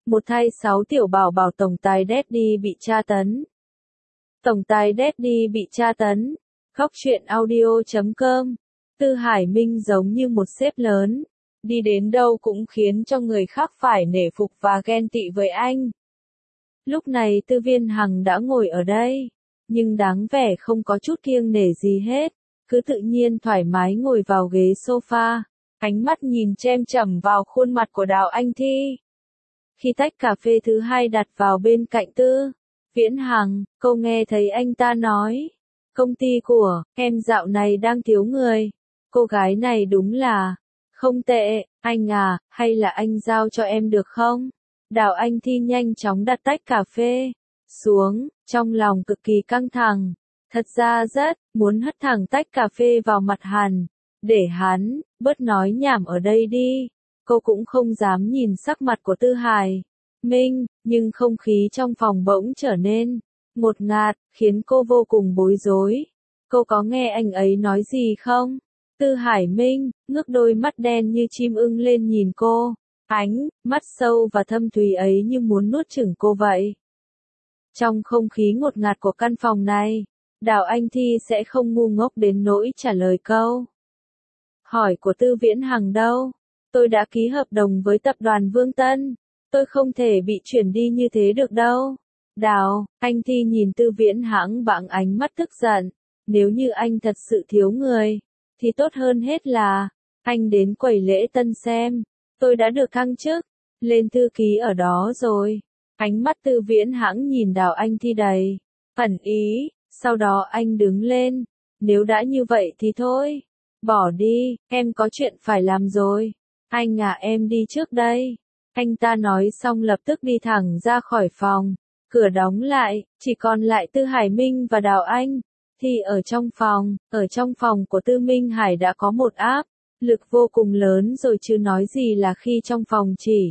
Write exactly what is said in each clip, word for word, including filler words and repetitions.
một thay sáu tiểu bảo bảo tổng tài Daddy bị tra tấn. Tổng tài Daddy bị tra tấn. Khóc chuyện audio chấm com. Tư Hải Minh giống như một sếp lớn, đi đến đâu cũng khiến cho người khác phải nể phục và ghen tị với anh. Lúc này Tư Viên Hằng đã ngồi ở đây, nhưng đáng vẻ không có chút kiêng nể gì hết, cứ tự nhiên thoải mái ngồi vào ghế sofa, ánh mắt nhìn chăm chằm vào khuôn mặt của Đào Anh Thi. Khi tách cà phê thứ hai đặt vào bên cạnh Tư Viễn Hằng, cô nghe thấy anh ta nói, công ty của em dạo này đang thiếu người. Cô gái này đúng là không tệ, anh à, hay là anh giao cho em được không? Đào Anh Thi nhanh chóng đặt tách cà phê xuống, trong lòng cực kỳ căng thẳng. Thật ra rất muốn hất thẳng tách cà phê vào mặt hắn, để hắn bớt nói nhảm ở đây đi. Cô cũng không dám nhìn sắc mặt của Tư Hải Minh, nhưng không khí trong phòng bỗng trở nên ngột ngạt, khiến cô vô cùng bối rối. Cô có nghe anh ấy nói gì không? Tư Hải Minh ngước đôi mắt đen như chim ưng lên nhìn cô, ánh mắt sâu và thâm thúy ấy như muốn nuốt chửng cô vậy. Trong không khí ngột ngạt của căn phòng này, Đào Anh Thi sẽ không ngu ngốc đến nỗi trả lời câu hỏi của Tư Viễn Hằng đâu. Tôi đã ký hợp đồng với tập đoàn Vương Tân, tôi không thể bị chuyển đi như thế được đâu. Đào Anh Thi nhìn Tư Viễn Hằng bằng ánh mắt tức giận, nếu như anh thật sự thiếu người, thì tốt hơn hết là anh đến quầy lễ tân xem, tôi đã được thăng chức lên thư ký ở đó rồi. Ánh mắt Tư Viễn Hằng nhìn Đào Anh Thi đầy ẩn ý, sau đó anh đứng lên, nếu đã như vậy thì thôi, bỏ đi, em có chuyện phải làm rồi. Anh à, em đi trước đây. Anh ta nói xong lập tức đi thẳng ra khỏi phòng, cửa đóng lại, chỉ còn lại Tư Hải Minh và Đào Anh Thi ở trong phòng. Ở trong phòng của Tư Minh Hải đã có một áp lực vô cùng lớn rồi, chứ nói gì là khi trong phòng chỉ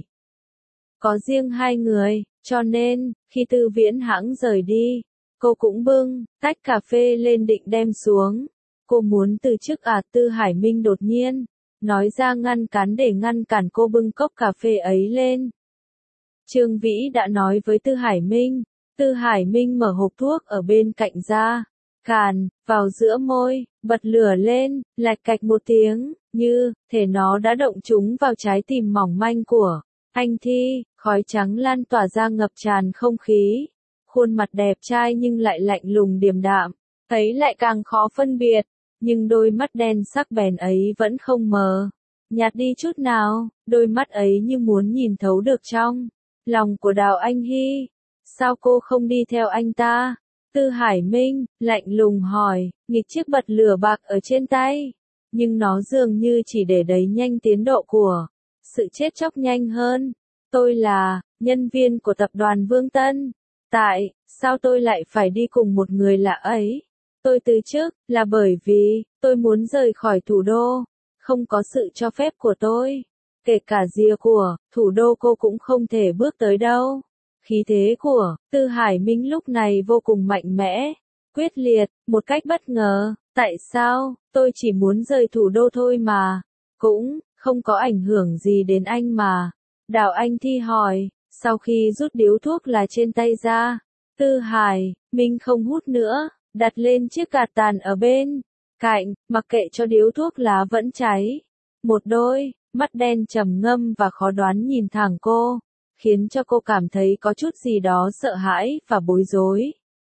có riêng hai người, cho nên khi Tư Viễn Hằng rời đi, cô cũng bưng tách cà phê lên định đem xuống. Cô muốn từ chức à? Tư Hải Minh đột nhiên nói ra ngăn cản để ngăn cản cô bưng cốc cà phê ấy lên. Trương Vĩ đã nói với Tư Hải Minh. Tư Hải Minh mở hộp thuốc ở bên cạnh ra, càn vào giữa môi, bật lửa lên, lạch cạch một tiếng, như thể nó đã động trúng vào trái tim mỏng manh của anh Thi. Khói trắng lan tỏa ra ngập tràn không khí. Khuôn mặt đẹp trai nhưng lại lạnh lùng điềm đạm, thấy lại càng khó phân biệt, nhưng đôi mắt đen sắc bén ấy vẫn không mờ nhạt đi chút nào, đôi mắt ấy như muốn nhìn thấu được trong lòng của Đào Anh Hy. Sao cô không đi theo anh ta? Tư Hải Minh lạnh lùng hỏi, nghịch chiếc bật lửa bạc ở trên tay, nhưng nó dường như chỉ để đẩy nhanh tiến độ của sự chết chóc nhanh hơn. Tôi là nhân viên của tập đoàn Vương Tân. Tại sao tôi lại phải đi cùng một người lạ ấy? Tôi từ chức là bởi vì tôi muốn rời khỏi thủ đô, không có sự cho phép của tôi, kể cả rìa của thủ đô cô cũng không thể bước tới đâu. Khí thế của Tư Hải Minh lúc này vô cùng mạnh mẽ, quyết liệt, một cách bất ngờ. Tại sao? Tôi chỉ muốn rời thủ đô thôi mà, cũng không có ảnh hưởng gì đến anh mà. Đào Anh Thi hỏi, sau khi rút điếu thuốc là trên tay ra, Tư Hải Minh không hút nữa, đặt lên chiếc gạt tàn ở bên cạnh, mặc kệ cho điếu thuốc lá vẫn cháy. Một đôi mắt đen trầm ngâm và khó đoán nhìn thẳng cô, khiến cho cô cảm thấy có chút gì đó sợ hãi và bối rối.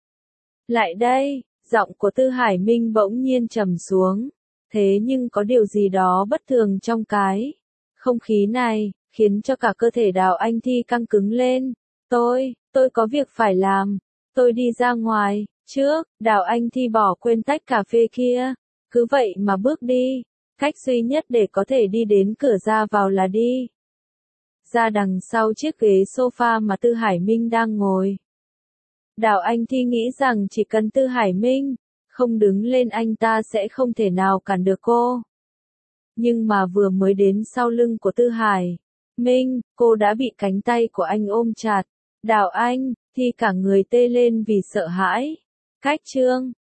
Lại đây, giọng của Tư Hải Minh bỗng nhiên trầm xuống, thế nhưng có điều gì đó bất thường trong cái không khí này, khiến cho cả cơ thể Đào Anh Thi căng cứng lên. Tôi, tôi có việc phải làm, tôi đi ra ngoài trước. Đào Anh Thi bỏ quên tách cà phê kia, cứ vậy mà bước đi. Cách duy nhất để có thể đi đến cửa ra vào là đi ra đằng sau chiếc ghế sofa mà Tư Hải Minh đang ngồi. Đào Anh Thi nghĩ rằng chỉ cần Tư Hải Minh không đứng lên anh ta sẽ không thể nào cản được cô. Nhưng mà vừa mới đến sau lưng của Tư Hải Minh, cô đã bị cánh tay của anh ôm chặt. Đào Anh Thi cả người tê lên vì sợ hãi. Cách chương